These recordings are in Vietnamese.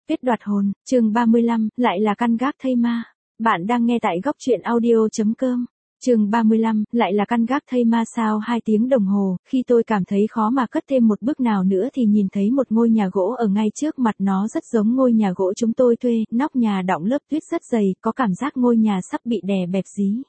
Kết đoạt hồn, chương 35, lại là căn gác thây ma. Bạn đang nghe tại góc truyện audio.com. Chương 35, lại là căn gác thây ma. Sau 2 tiếng đồng hồ, khi tôi cảm thấy khó mà cất thêm một bước nào nữa thì nhìn thấy một ngôi nhà gỗ ở ngay trước mặt, nó rất giống ngôi nhà gỗ chúng tôi thuê, nóc nhà đọng lớp tuyết rất dày, có cảm giác ngôi nhà sắp bị đè bẹp dí.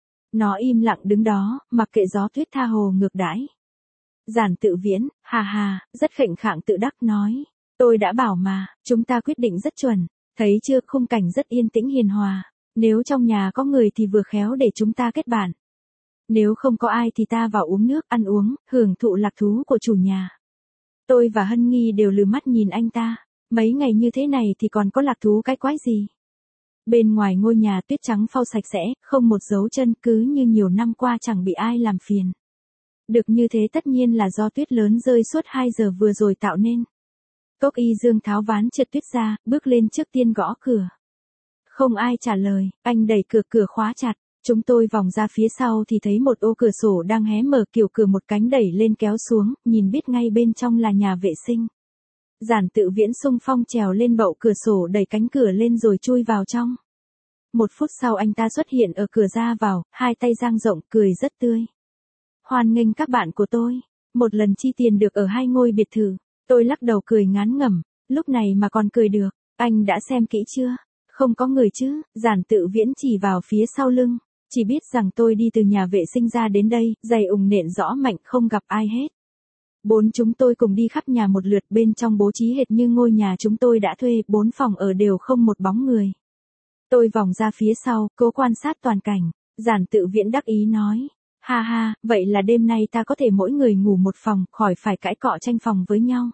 Nó im lặng đứng đó, mặc kệ gió tuyết tha hồ ngược đãi. Giản Tự Viễn, hà, rất khệnh khạng tự đắc nói. Tôi đã bảo mà, chúng ta quyết định rất chuẩn, thấy chưa, khung cảnh rất yên tĩnh hiền hòa, nếu trong nhà có người thì vừa khéo để chúng ta kết bạn. Nếu không có ai thì ta vào uống nước, ăn uống, hưởng thụ lạc thú của chủ nhà. Tôi và Hân Nghi đều lừ mắt nhìn anh ta, mấy ngày như thế này thì còn có lạc thú cái quái gì. Bên ngoài ngôi nhà tuyết trắng phau sạch sẽ, không một dấu chân, cứ như nhiều năm qua chẳng bị ai làm phiền. Được như thế tất nhiên là do tuyết lớn rơi suốt 2 giờ vừa rồi tạo nên. Cốc Y Dương tháo ván trượt tuyết ra, bước lên trước tiên gõ cửa. Không ai trả lời, anh đẩy cửa khóa chặt. Chúng tôi vòng ra phía sau thì thấy một ô cửa sổ đang hé mở, kiểu cửa một cánh đẩy lên kéo xuống, nhìn biết ngay bên trong là nhà vệ sinh. Giản Tự Viễn xung phong trèo lên bậu cửa sổ, đẩy cánh cửa lên rồi chui vào trong. 1 phút sau anh ta xuất hiện ở cửa ra vào, 2 tay dang rộng, cười rất tươi. Hoan nghênh các bạn của tôi, một lần chi tiền được ở 2 ngôi biệt thự. Tôi lắc đầu cười ngán ngẩm, lúc này mà còn cười được, anh đã xem kỹ chưa? Không có người chứ? Giản Tự Viễn chỉ vào phía sau lưng, chỉ biết rằng tôi đi từ nhà vệ sinh ra đến đây, giày ủng nện rõ mạnh, không gặp ai hết. 4 chúng tôi cùng đi khắp nhà một lượt, bên trong bố trí hệt như ngôi nhà chúng tôi đã thuê, 4 phòng ở đều không một bóng người. Tôi vòng ra phía sau, cố quan sát toàn cảnh, Giản Tự Viễn đắc ý nói. Ha, vậy là đêm nay ta có thể mỗi người ngủ một phòng, khỏi phải cãi cọ tranh phòng với nhau.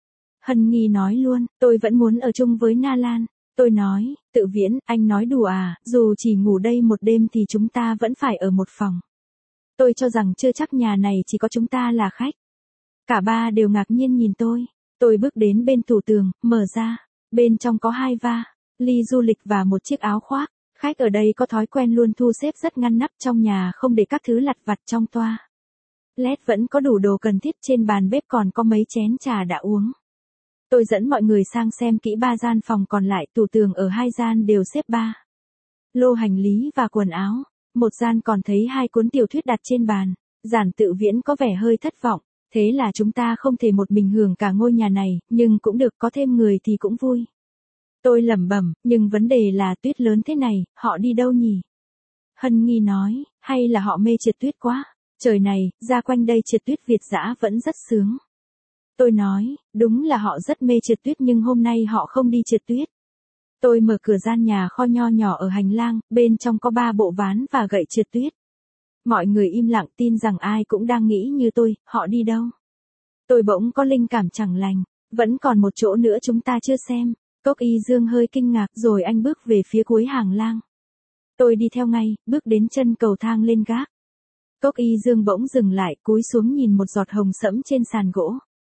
Hân Nghi nói luôn, tôi vẫn muốn ở chung với Na Lan. Tôi nói, Tự Viễn, anh nói đùa à, dù chỉ ngủ đây một đêm thì chúng ta vẫn phải ở một phòng. Tôi cho rằng chưa chắc nhà này chỉ có chúng ta là khách. Cả ba đều ngạc nhiên nhìn tôi. Tôi bước đến bên tủ tường, mở ra. Bên trong có 2 ly du lịch và một chiếc áo khoác. Khách ở đây có thói quen luôn thu xếp rất ngăn nắp, trong nhà không để các thứ lặt vặt trong toa. LED vẫn có đủ đồ cần thiết, trên bàn bếp còn có mấy chén trà đã uống. Tôi dẫn mọi người sang xem kỹ 3 gian phòng còn lại, tủ tường ở 2 gian đều xếp 3 lô hành lý và quần áo. Một gian còn thấy 2 cuốn tiểu thuyết đặt trên bàn. Giản Tự Viễn có vẻ hơi thất vọng, thế là chúng ta không thể một mình hưởng cả ngôi nhà này, nhưng cũng được, có thêm người thì cũng vui. Tôi lẩm bẩm, nhưng vấn đề là tuyết lớn thế này, họ đi đâu nhỉ? Hân Nghi nói, hay là họ mê trượt tuyết quá? Trời này, ra quanh đây trượt tuyết Việt dã vẫn rất sướng. Tôi nói, đúng là họ rất mê trượt tuyết nhưng hôm nay họ không đi trượt tuyết. Tôi mở cửa gian nhà kho nho nhỏ ở hành lang, bên trong có 3 bộ ván và gậy trượt tuyết. Mọi người im lặng, tin rằng ai cũng đang nghĩ như tôi, họ đi đâu? Tôi bỗng có linh cảm chẳng lành, vẫn còn một chỗ nữa chúng ta chưa xem. Cốc Y Dương hơi kinh ngạc, rồi anh bước về phía cuối hàng lang. Tôi đi theo ngay, bước đến chân cầu thang lên gác. Cốc Y Dương bỗng dừng lại, cúi xuống nhìn một giọt hồng sẫm trên sàn gỗ.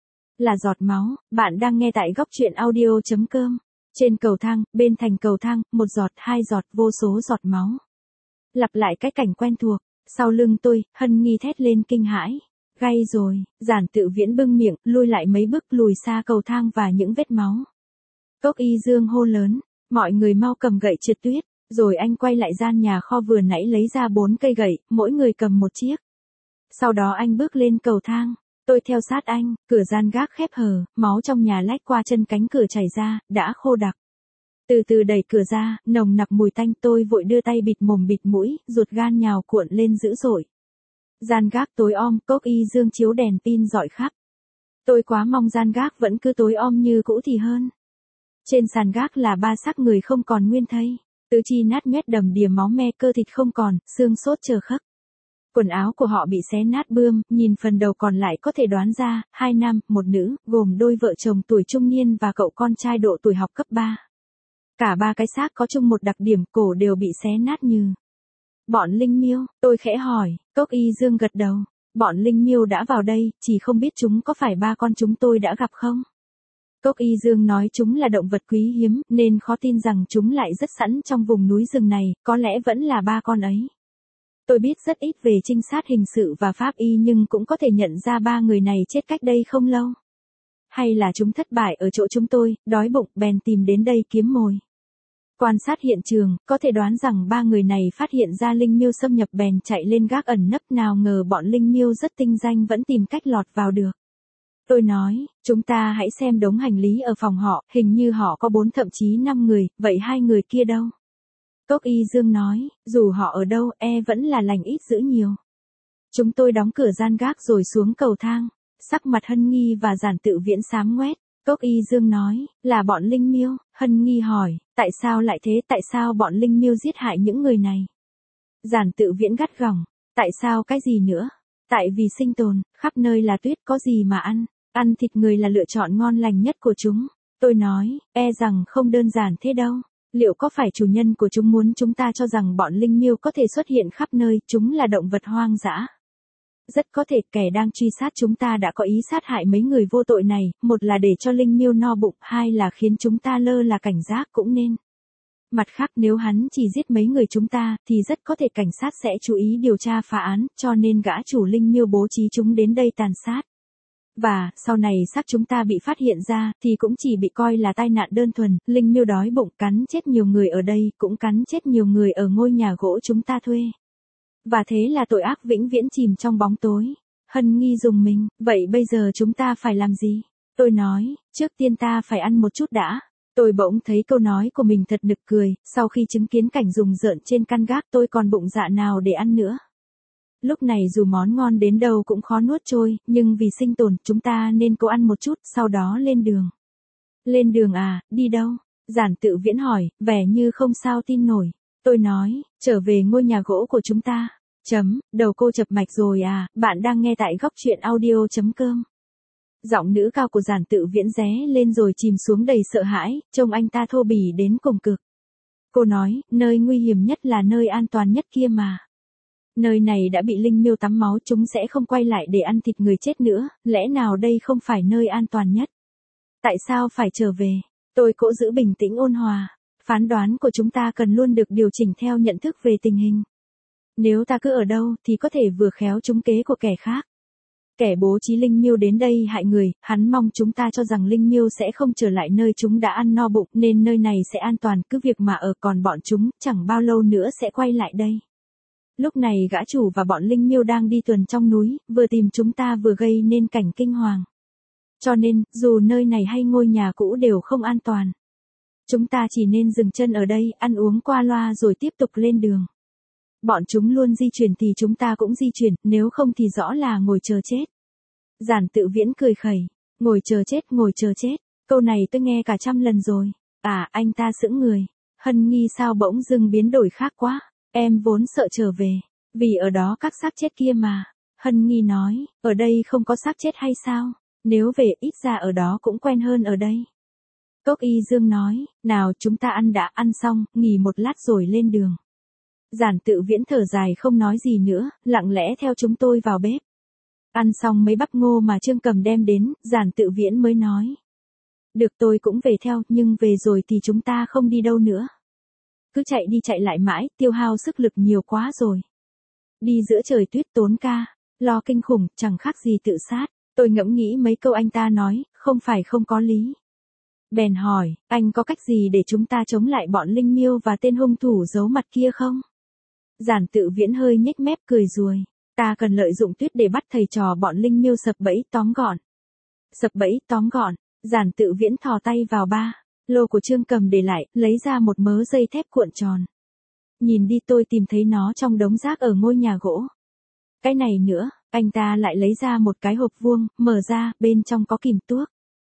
Là giọt máu. Bạn đang nghe tại góc truyện audio.com. Trên cầu thang, bên thành cầu thang, 1 giọt, 2 giọt, vô số giọt máu. Lặp lại cái cảnh quen thuộc. Sau lưng tôi, Hân Nghi thét lên kinh hãi. Gay rồi. Giản Tự Viễn bưng miệng, lùi lại mấy bước, lùi xa cầu thang và những vết máu. Cốc Y Dương hô lớn, mọi người mau cầm gậy trượt tuyết. Rồi anh quay lại gian nhà kho vừa nãy lấy ra 4 cây gậy, mỗi người cầm một chiếc. Sau đó anh bước lên cầu thang. Tôi theo sát anh, cửa gian gác khép hờ, máu trong nhà lách qua chân cánh cửa chảy ra, đã khô đặc. Từ từ đẩy cửa ra, nồng nặc mùi tanh, tôi vội đưa tay bịt mồm bịt mũi, ruột gan nhào cuộn lên dữ dội. Gian gác tối om, Cốc Y Dương chiếu đèn pin rọi khắp. Tôi quá mong gian gác vẫn cứ tối om như cũ thì hơn. Trên sàn gác là 3 xác người không còn nguyên thây, tứ chi nát nhét đầm đìa máu me, cơ thịt không còn, xương sốt chờ khắc. Quần áo của họ bị xé nát bươm, nhìn phần đầu còn lại có thể đoán ra, 2 nam, 1 nữ, gồm đôi vợ chồng tuổi trung niên và cậu con trai độ tuổi học cấp 3. Cả 3 cái xác có chung một đặc điểm, cổ đều bị xé nát như bọn linh miêu. Tôi khẽ hỏi, Cốc Y Dương gật đầu. Bọn linh miêu đã vào đây, chỉ không biết chúng có phải 3 con chúng tôi đã gặp không? Cốc Y Dương nói chúng là động vật quý hiếm, nên khó tin rằng chúng lại rất sẵn trong vùng núi rừng này, có lẽ vẫn là 3 con ấy. Tôi biết rất ít về trinh sát hình sự và pháp y nhưng cũng có thể nhận ra 3 người này chết cách đây không lâu. Hay là chúng thất bại ở chỗ chúng tôi, đói bụng bèn tìm đến đây kiếm mồi. Quan sát hiện trường, có thể đoán rằng ba người này phát hiện ra linh miêu xâm nhập bèn chạy lên gác ẩn nấp, nào ngờ bọn linh miêu rất tinh danh vẫn tìm cách lọt vào được. Tôi nói, chúng ta hãy xem đống hành lý ở phòng họ, hình như họ có 4 thậm chí 5 người, vậy 2 người kia đâu? Cốc Y Dương nói, dù họ ở đâu, vẫn là lành ít dữ nhiều. Chúng tôi đóng cửa gian gác rồi xuống cầu thang, sắc mặt Hân Nghi và Giản Tự Viễn xám ngoét. Cốc Y Dương nói, là bọn linh miêu. Hân Nghi hỏi, tại sao lại thế, tại sao bọn linh miêu giết hại những người này? Giản Tự Viễn gắt gỏng, tại sao cái gì nữa? Tại vì sinh tồn, khắp nơi là tuyết, có gì mà ăn thịt người là lựa chọn ngon lành nhất của chúng. Tôi nói, rằng không đơn giản thế đâu. Liệu có phải chủ nhân của chúng muốn chúng ta cho rằng bọn linh miêu có thể xuất hiện khắp nơi, chúng là động vật hoang dã? Rất có thể kẻ đang truy sát chúng ta đã có ý sát hại mấy người vô tội này, một là để cho linh miêu no bụng, hai là khiến chúng ta lơ là cảnh giác cũng nên. Mặt khác nếu hắn chỉ giết mấy người chúng ta, thì rất có thể cảnh sát sẽ chú ý điều tra phá án, cho nên gã chủ linh miêu bố trí chúng đến đây tàn sát. Và, sau này xác chúng ta bị phát hiện ra, thì cũng chỉ bị coi là tai nạn đơn thuần, linh miêu đói bụng cắn chết nhiều người ở đây, cũng cắn chết nhiều người ở ngôi nhà gỗ chúng ta thuê. Và thế là tội ác vĩnh viễn chìm trong bóng tối. Hân Nghi rùng mình, vậy bây giờ chúng ta phải làm gì? Tôi nói, trước tiên ta phải ăn một chút đã. Tôi bỗng thấy câu nói của mình thật nực cười, sau khi chứng kiến cảnh rùng rợn trên căn gác tôi còn bụng dạ nào để ăn nữa. Lúc này dù món ngon đến đâu cũng khó nuốt trôi, nhưng vì sinh tồn, chúng ta nên cố ăn một chút, sau đó lên đường. Lên đường à, đi đâu? Giản Tự Viễn hỏi, vẻ như không sao tin nổi. Tôi nói, trở về ngôi nhà gỗ của chúng ta. Đầu cô chập mạch rồi à, bạn đang nghe tại góc truyện audio.com. Giọng nữ cao của Giản Tự Viễn ré lên rồi chìm xuống đầy sợ hãi, trông anh ta thô bỉ đến cùng cực. Cô nói, nơi nguy hiểm nhất là nơi an toàn nhất kia mà. Nơi này đã bị linh miêu tắm máu, chúng sẽ không quay lại để ăn thịt người chết nữa, lẽ nào đây không phải nơi an toàn nhất? Tại sao phải trở về? Tôi cố giữ bình tĩnh ôn hòa. Phán đoán của chúng ta cần luôn được điều chỉnh theo nhận thức về tình hình. Nếu ta cứ ở đâu thì có thể vừa khéo trúng kế của kẻ khác. Kẻ bố trí linh miêu đến đây hại người, hắn mong chúng ta cho rằng linh miêu sẽ không trở lại nơi chúng đã ăn no bụng, nên nơi này sẽ an toàn, cứ việc mà ở, còn bọn chúng chẳng bao lâu nữa sẽ quay lại đây. Lúc này gã chủ và bọn linh miêu đang đi tuần trong núi, vừa tìm chúng ta vừa gây nên cảnh kinh hoàng. Cho nên, dù nơi này hay ngôi nhà cũ đều không an toàn. Chúng ta chỉ nên dừng chân ở đây, ăn uống qua loa rồi tiếp tục lên đường. Bọn chúng luôn di chuyển thì chúng ta cũng di chuyển, nếu không thì rõ là ngồi chờ chết. Giản Tự Viễn cười khẩy, ngồi chờ chết, câu này tôi nghe cả 100 lần rồi. À, anh ta sững người. Hân Nghi sao bỗng dưng biến đổi khác quá, em vốn sợ trở về, vì ở đó các xác chết kia mà. Hân Nghi nói, ở đây không có xác chết hay sao? Nếu về ít ra ở đó cũng quen hơn ở đây. Cốc Y Dương nói, nào chúng ta ăn đã, ăn xong, nghỉ một lát rồi lên đường. Giản Tự Viễn thở dài không nói gì nữa, lặng lẽ theo chúng tôi vào bếp. Ăn xong mấy bắp ngô mà Trương Cầm đem đến, Giản Tự Viễn mới nói. Được, tôi cũng về theo, nhưng về rồi thì chúng ta không đi đâu nữa. Cứ chạy đi chạy lại mãi, tiêu hao sức lực nhiều quá rồi. Đi giữa trời tuyết tốn ca, lo kinh khủng, chẳng khác gì tự sát. Tôi ngẫm nghĩ mấy câu anh ta nói, không phải không có lý. Bèn hỏi, anh có cách gì để chúng ta chống lại bọn linh miêu và tên hung thủ giấu mặt kia không? Giản Tự Viễn hơi nhếch mép cười ruồi. Ta cần lợi dụng tuyết để bắt thầy trò bọn linh miêu sập bẫy tóm gọn. Sập bẫy tóm gọn, Giản Tự Viễn thò tay vào ba lô của Trương Cầm để lại, lấy ra một mớ dây thép cuộn tròn. Nhìn đi, tôi tìm thấy nó trong đống rác ở ngôi nhà gỗ. Cái này nữa, anh ta lại lấy ra một cái hộp vuông, mở ra, bên trong có kìm tuốc,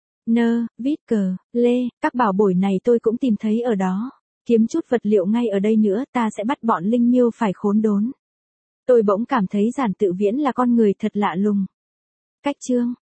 nơ, vít cờ, lê, các bảo bối này tôi cũng tìm thấy ở đó. Kiếm chút vật liệu ngay ở đây nữa, ta sẽ bắt bọn linh miêu phải khốn đốn. Tôi bỗng cảm thấy Giản Tự Viễn là con người thật lạ lùng. Cách chương